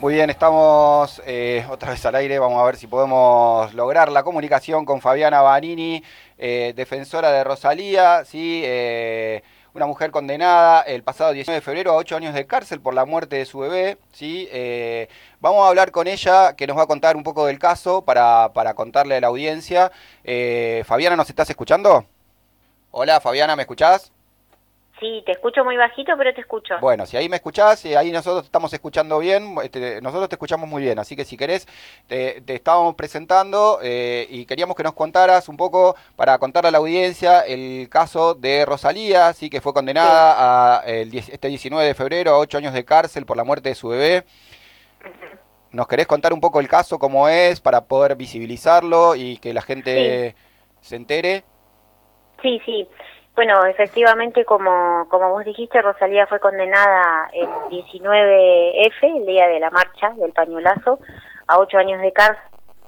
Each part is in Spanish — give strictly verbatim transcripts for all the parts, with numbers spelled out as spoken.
Muy bien, estamos eh, otra vez al aire. Vamos a ver si podemos lograr la comunicación con Fabiana Banini, eh, defensora de Rosalía, ¿sí? Eh, una mujer condenada el pasado diecinueve de febrero a ocho años de cárcel por la muerte de su bebé. ¿Sí? Eh, vamos a hablar con ella, que nos va a contar un poco del caso para, para contarle a la audiencia. Eh, Fabiana, ¿nos estás escuchando? Hola, Fabiana, ¿me escuchás? Sí, te escucho muy bajito, pero te escucho. Bueno, si ahí me escuchás, y ahí nosotros estamos escuchando bien, este, nosotros te escuchamos muy bien, así que si querés, te, te estábamos presentando eh, y queríamos que nos contaras un poco, para contarle a la audiencia, el caso de Rosalía, sí, que fue Sí. condenada a el, este diecinueve de febrero a ocho años de cárcel por la muerte de su bebé. ¿Nos querés contar un poco el caso, cómo es, para poder visibilizarlo y que la Sí, gente se entere? sí, sí. Bueno, efectivamente, como, como vos dijiste, Rosalía fue condenada el diecinueve efe, el día de la marcha del pañuelazo, a ocho años de cárcel,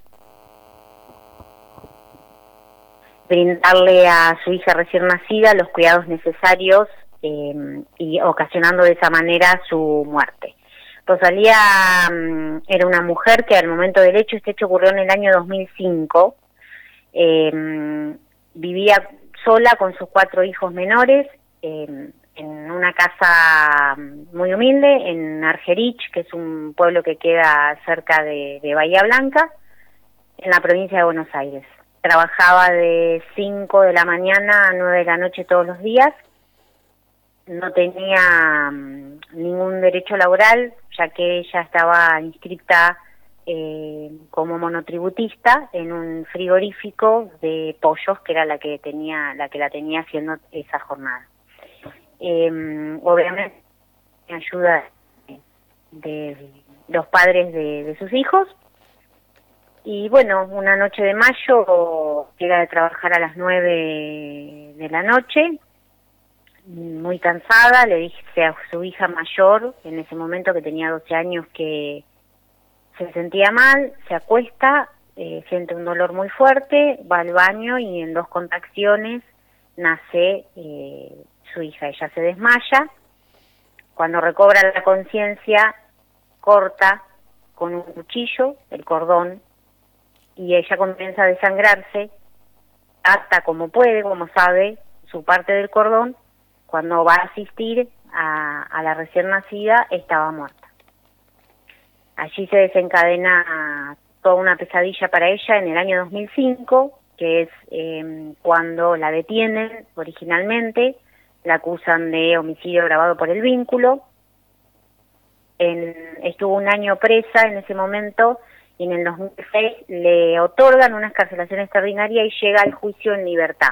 brindarle a su hija recién nacida los cuidados necesarios eh, y ocasionando de esa manera su muerte. Rosalía um, era una mujer que al momento del hecho, este hecho ocurrió en el año dos mil cinco, eh, vivía sola con sus cuatro hijos menores eh, en una casa muy humilde en Argerich, que es un pueblo que queda cerca de, de Bahía Blanca, en la provincia de Buenos Aires. Trabajaba de cinco de la mañana a nueve de la noche todos los días. No tenía um, ningún derecho laboral, ya que ella estaba inscrita eh, como monotributista en un frigorífico de pollos, que era la que tenía, la que la tenía haciendo esa jornada. Eh, obviamente, ayuda de, de los padres de, de sus hijos. Y bueno, una noche de mayo llega de trabajar a las nueve de la noche, muy cansada. Le dije a su hija mayor, en ese momento que tenía doce años, que se sentía mal, se acuesta, eh, siente un dolor muy fuerte, va al baño y en dos contracciones nace eh, su hija. Ella se desmaya. Cuando recobra la conciencia, corta con un cuchillo el cordón y ella comienza a desangrarse, hasta como puede, como sabe, su parte del cordón. Cuando va a asistir a, a la recién nacida, estaba muerta. Allí se desencadena toda una pesadilla para ella en el año dos mil cinco, que es eh, cuando la detienen originalmente, la acusan de homicidio agravado por el vínculo. En, estuvo un año presa en ese momento y en el dos mil seis le otorgan una excarcelación extraordinaria y llega al juicio en libertad.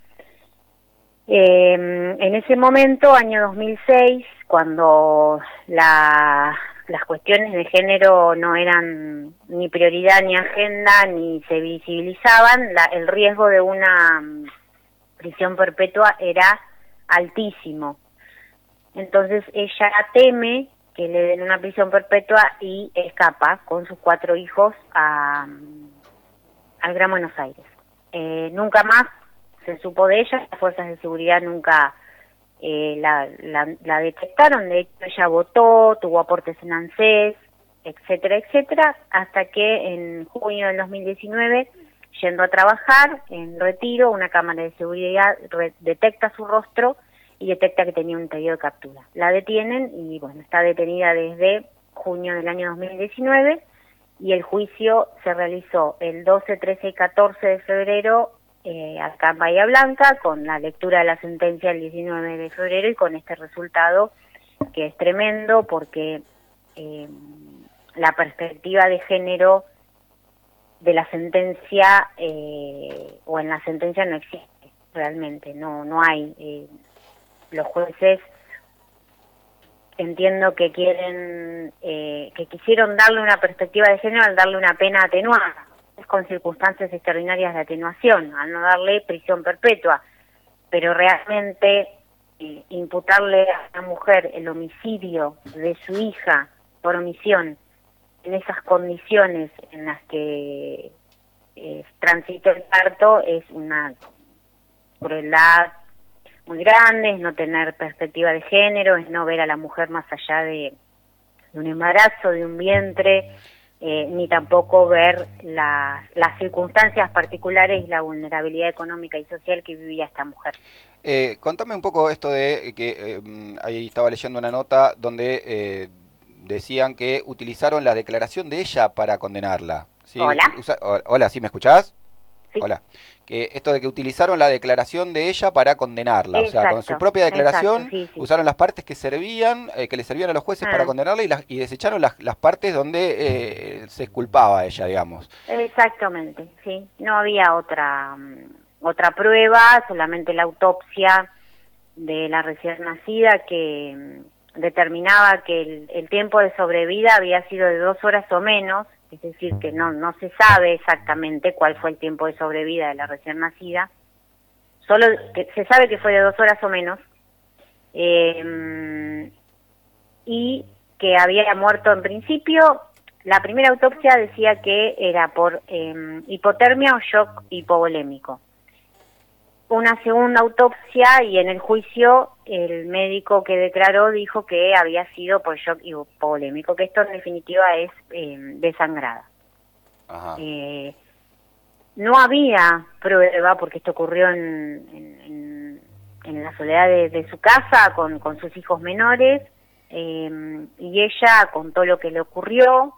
Eh, en ese momento, año dos mil seis, cuando la, las cuestiones de género no eran ni prioridad ni agenda ni se visibilizaban, la, el riesgo de una um, prisión perpetua era altísimo. Entonces ella teme que le den una prisión perpetua y escapa con sus cuatro hijos a, al Gran Buenos Aires. Eh, nunca más se supo de ella, las fuerzas de seguridad nunca eh, la, la, la detectaron. De hecho ella votó, tuvo aportes en ANSES, etcétera, etcétera, hasta que en junio del dos mil diecinueve, yendo a trabajar en retiro, una cámara de seguridad re detecta su rostro y detecta que tenía un pedido de captura. La detienen y bueno, está detenida desde junio del año dos mil diecinueve y el juicio se realizó el doce, trece y catorce de febrero eh, acá en Bahía Blanca, con la lectura de la sentencia el diecinueve de febrero y con este resultado que es tremendo porque eh, la perspectiva de género de la sentencia eh, o en la sentencia no existe realmente, no, no hay. Eh, los jueces entiendo que quieren, eh, que quisieron darle una perspectiva de género al darle una pena atenuada, con circunstancias extraordinarias de atenuación, al no darle prisión perpetua, pero realmente eh, imputarle a una mujer el homicidio de su hija por omisión en esas condiciones en las que eh, transitó el parto es una crueldad muy grande, es no tener perspectiva de género, es no ver a la mujer más allá de, de un embarazo, de un vientre, eh, ni tampoco ver la, las circunstancias particulares y la vulnerabilidad económica y social que vivía esta mujer. Eh, contame un poco esto de que eh, ahí estaba leyendo una nota donde eh, decían que utilizaron la declaración de ella para condenarla. ¿Sí? ¿Hola? Usa, hola, ¿sí me escuchás? Sí. Hola. Que esto de que utilizaron la declaración de ella para condenarla, Exacto, o sea, con su propia declaración exacto, sí, sí. usaron las partes que servían, eh, que le servían a los jueces Ah. para condenarla y, las, y desecharon las, las partes donde eh, se exculpaba a ella, digamos. Exactamente, sí. No había otra otra prueba, solamente la autopsia de la recién nacida que determinaba que el, el tiempo de sobrevida había sido de dos horas o menos. Es decir, que no no se sabe exactamente cuál fue el tiempo de sobrevida de la recién nacida, solo que se sabe que fue de dos horas o menos, eh, y que había muerto en principio. La primera autopsia decía que era por eh, hipotermia o shock hipovolémico. Una segunda autopsia y en el juicio el médico que declaró dijo que había sido por shock hipovolémico, que esto en definitiva es eh, desangrada. Ajá. Eh, no había prueba, porque esto ocurrió en, en, en, en la soledad de, de su casa con, con sus hijos menores, eh, y ella contó lo que le ocurrió,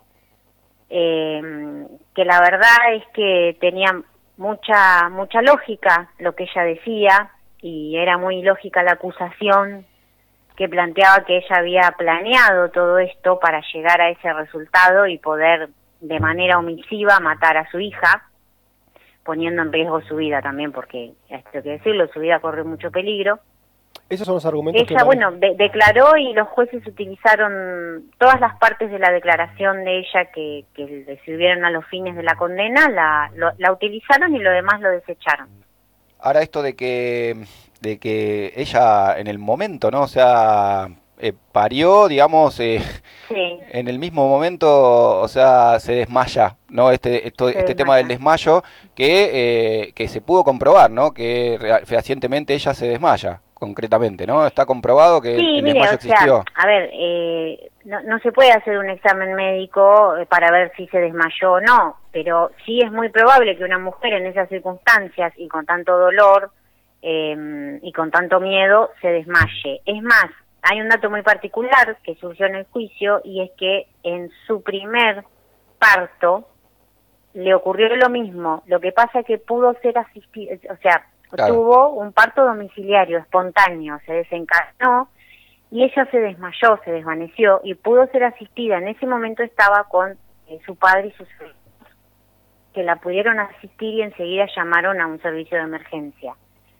eh, que la verdad es que tenía mucha mucha lógica lo que ella decía, y era muy lógica la acusación que planteaba que ella había planeado todo esto para llegar a ese resultado y poder de manera omisiva matar a su hija, poniendo en riesgo su vida también, porque esto hay que decirlo, su vida corre mucho peligro. Esos son los argumentos Ella, que bueno, de declaró y los jueces utilizaron todas las partes de la declaración de ella que, que le sirvieron a los fines de la condena, la, lo, la utilizaron y lo demás lo desecharon. Ahora esto de que de que ella en el momento, ¿no? O sea, eh, parió, digamos, eh, sí. en el mismo momento, o sea, se desmaya, ¿no? Este esto, este desmaya. tema del desmayo que eh, que se pudo comprobar, ¿no? Que fehacientemente ella se desmaya, concretamente, ¿no? Está comprobado que sí, el mire, desmayo o existió. Sea, a ver, eh, no, no se puede hacer un examen médico para ver si se desmayó o no, pero sí es muy probable que una mujer en esas circunstancias y con tanto dolor eh, y con tanto miedo se desmaye. Es más, hay un dato muy particular que surgió en el juicio, y es que en su primer parto le ocurrió lo mismo. Lo que pasa es que pudo ser asistido, o sea, claro, tuvo un parto domiciliario, espontáneo, se desencadenó y ella se desmayó, se desvaneció y pudo ser asistida. En ese momento estaba con eh, su padre y sus hijos, que la pudieron asistir y enseguida llamaron a un servicio de emergencia.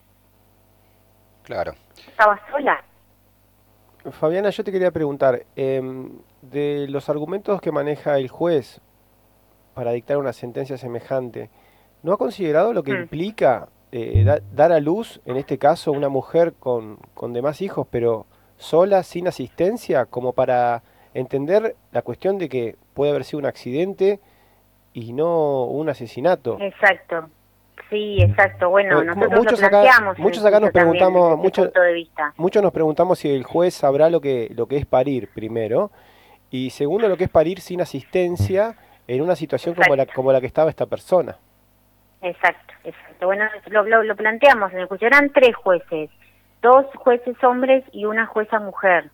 Claro. ¿Estaba sola? Fabiana, yo te quería preguntar, eh, de los argumentos que maneja el juez para dictar una sentencia semejante, ¿no ha considerado lo que hmm. implica eh, da, dar a luz, en este caso, una mujer con, con demás hijos, pero sola, sin asistencia, como para entender la cuestión de que puede haber sido un accidente y no un asesinato? Exacto. Sí, exacto. Bueno, eh, nosotros muchos lo planteamos. Acá, muchos acá nos preguntamos, muchos, punto de vista. muchos nos preguntamos si el juez sabrá lo que lo que es parir, primero, y segundo, lo que es parir sin asistencia en una situación como la como la que estaba esta persona. Exacto, exacto. Bueno, lo, lo, lo planteamos en el juicio. Eran tres jueces, dos jueces hombres y una jueza mujer.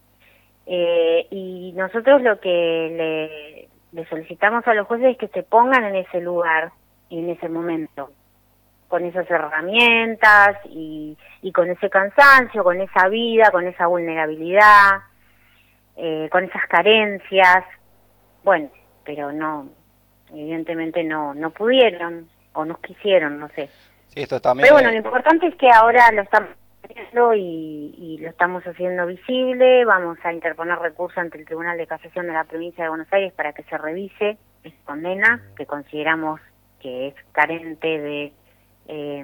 Eh, y nosotros lo que le, le solicitamos a los jueces es que se pongan en ese lugar y en ese momento, con esas herramientas y, y con ese cansancio, con esa vida, con esa vulnerabilidad, eh, con esas carencias. Bueno, pero no, evidentemente no no pudieron o no quisieron, no sé. Sí, esto también. Pero bueno, lo importante es que ahora lo estamos haciendo y, y lo estamos haciendo visible. Vamos a interponer recurso ante el Tribunal de Casación de la Provincia de Buenos Aires para que se revise esta condena, que consideramos que es carente de eh,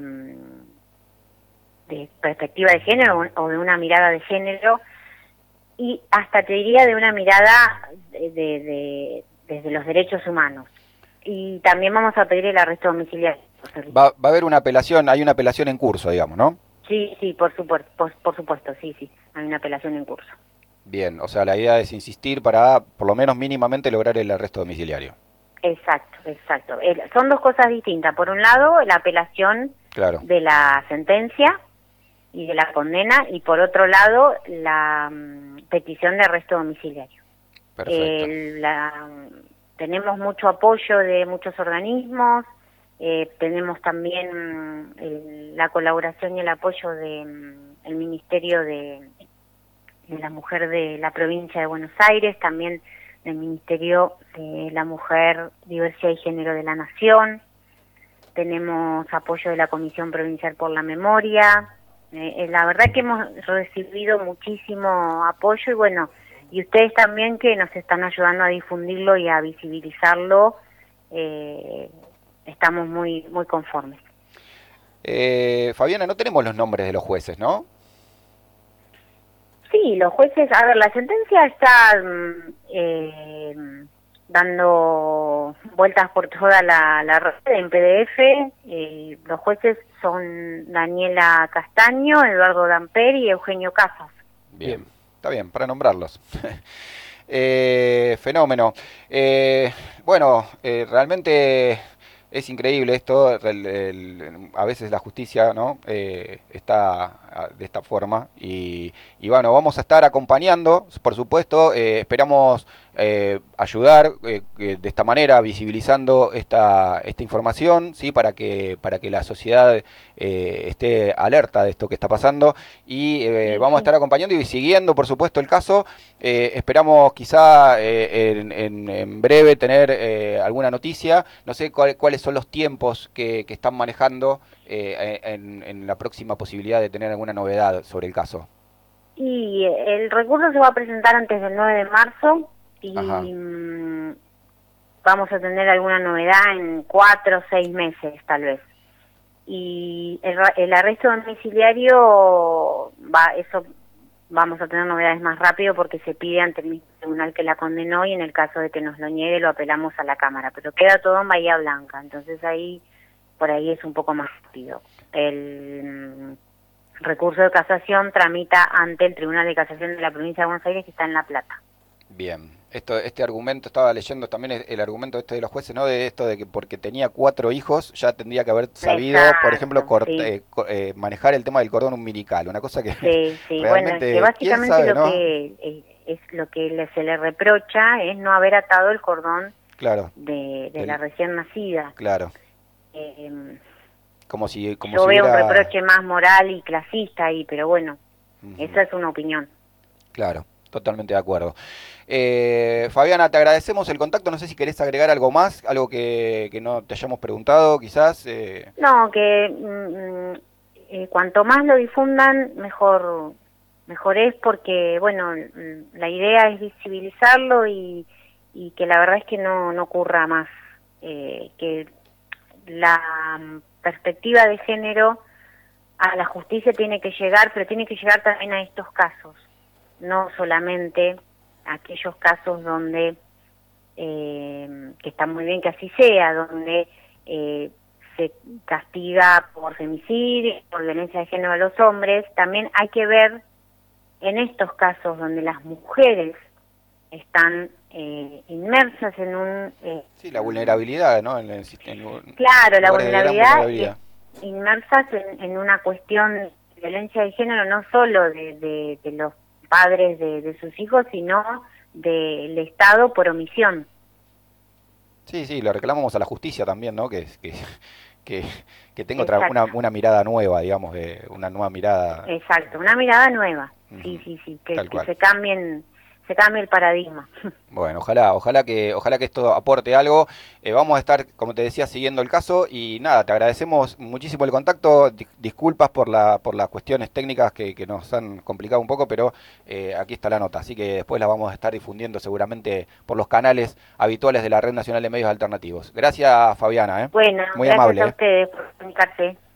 de perspectiva de género o de una mirada de género, y hasta te diría de una mirada de, de, de desde los derechos humanos. Y también vamos a pedir el arresto domiciliario. Va, va a haber una apelación, hay una apelación en curso, digamos, ¿no? Sí, sí, por supuesto, por, por supuesto, sí, sí, hay una apelación en curso. Bien, o sea, la idea es insistir para, por lo menos mínimamente, lograr el arresto domiciliario. Exacto, exacto. El, son dos cosas distintas. Por un lado, la apelación Claro. de la sentencia y de la condena, y por otro lado, la um, petición de arresto domiciliario. Perfecto. El, la, tenemos mucho apoyo de muchos organismos, eh, tenemos también el, la colaboración y el apoyo del de, Ministerio de, de la Mujer de la Provincia de Buenos Aires, también del Ministerio de la Mujer, Diversidad y Género de la Nación. Tenemos apoyo de la Comisión Provincial por la Memoria. Eh, la verdad que hemos recibido muchísimo apoyo y bueno, y ustedes también que nos están ayudando a difundirlo y a visibilizarlo, eh, estamos muy muy conformes. Eh, Fabiana, no tenemos los nombres de los jueces, ¿no? Sí, los jueces, a ver, la sentencia está eh, dando vueltas por toda la, la red en P D F. Eh, los jueces son Daniela Castaño, Eduardo Damper y Eugenio Casas. Bien, está bien, para nombrarlos. eh, fenómeno. Eh, bueno, eh, realmente es increíble esto. El, el, a veces la justicia, ¿no? Eh, está de esta forma y, y bueno, vamos a estar acompañando, por supuesto. Eh, esperamos eh, ayudar eh, de esta manera, visibilizando esta esta información, sí, para que para que la sociedad eh, esté alerta de esto que está pasando y eh, vamos a estar acompañando y siguiendo, por supuesto, el caso. Eh, esperamos quizá eh, en, en, en breve tener eh, alguna noticia. No sé cuál, cuáles son los tiempos que, que están manejando eh, en, en la próxima posibilidad de tener alguna novedad sobre el caso. Y el recurso se va a presentar antes del nueve de marzo y mmm, vamos a tener alguna novedad en cuatro o seis meses tal vez. Y el, el arresto domiciliario, va, eso vamos a tener novedades más rápido porque se pide ante el mismo tribunal que la condenó y en el caso de que nos lo niegue lo apelamos a la Cámara, pero queda todo en Bahía Blanca, entonces ahí por ahí es un poco más rápido. El recurso de casación tramita ante el Tribunal de Casación de la Provincia de Buenos Aires que está en La Plata. Bien, esto, este argumento, estaba leyendo también el, el argumento este de los jueces, ¿no? De esto de que porque tenía cuatro hijos ya tendría que haber sabido, Exacto, por ejemplo, corte, sí. eh, eh, manejar el tema del cordón umbilical, una cosa que sí, sí. realmente, bueno, que básicamente sabe, lo ¿no? que es, es lo que le, se le reprocha es no haber atado el cordón claro, de, de el, la recién nacida. Claro. Eh, como si, como yo si veo hubiera... un reproche más moral y clasista ahí, pero bueno, uh-huh. Esa es una opinión. Claro, totalmente de acuerdo. Eh, Fabiana, te agradecemos el contacto, no sé si querés agregar algo más, algo que, que no te hayamos preguntado, quizás. Eh... No, que mm, eh, cuanto más lo difundan, mejor, mejor es porque, bueno, la idea es visibilizarlo y, y que la verdad es que no, no ocurra más, eh, que la perspectiva de género a la justicia tiene que llegar, pero tiene que llegar también a estos casos, no solamente a aquellos casos donde, eh, que está muy bien que así sea, donde eh, se castiga por femicidio, por violencia de género a los hombres, también hay que ver en estos casos donde las mujeres están eh, inmersas en un... Eh, sí, la vulnerabilidad, ¿no? En el, en un, claro, la vulnerabilidad, vulnerabilidad. Eh, inmersas en, en una cuestión de violencia de género, no solo de, de, de los padres de, de sus hijos, sino del Estado por omisión. Sí, sí, lo reclamamos a la justicia también, ¿no? Que, que, que, que tenga otra, una, una mirada nueva, digamos, de una nueva mirada. Exacto, una mirada nueva. Uh-huh. Sí, sí, sí, que, que se cambien... se cambie el paradigma. Bueno, ojalá, ojalá que, ojalá que esto aporte algo. Eh, vamos a estar, como te decía, siguiendo el caso y nada, te agradecemos muchísimo el contacto. Di- disculpas por la, por las cuestiones técnicas que, que nos han complicado un poco, pero eh, aquí está la nota, así que después la vamos a estar difundiendo seguramente por los canales habituales de la Red Nacional de Medios Alternativos. Gracias, Fabiana. ¿eh? Bueno, muy gracias amable. a ¿eh? ustedes por comunicarse.